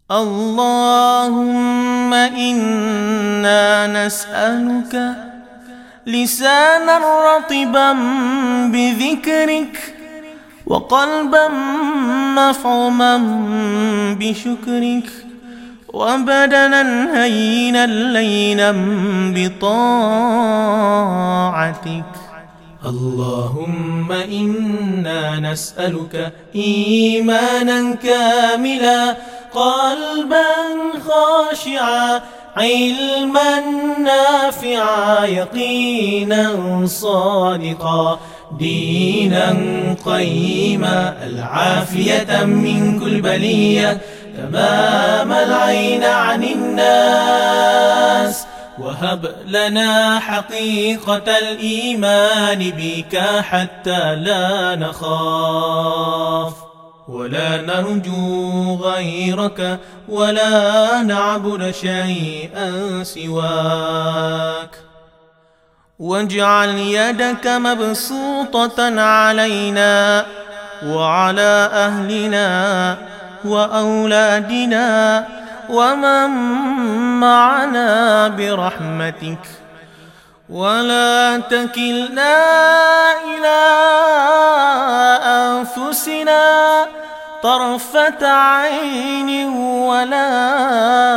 اللهم إنا نسألك لسانا رطبا بذكرك، وقلبا مفعما بشكرك، وبدنا هينا لينا بطاعتك. اللهم إنا نسألك إيمانا كاملا، قلبا خاشعا، علما نافعا، يقينا صادقا، دينا قيما، العافية من كل بلية، تمام العين عن الناس. وهب لنا حقيقة الإيمان بك حتى لا نخاف ولا نرجو غيرك ولا نعبد شيئا سواك. واجعل يدك مبسوطة علينا وعلى أهلنا وأولادنا ومن معنا برحمتك، ولا تكلنا إلى أنفسنا طرفة عين ولا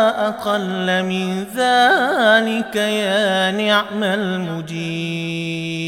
أقل من ذلك يا نعم المجيب.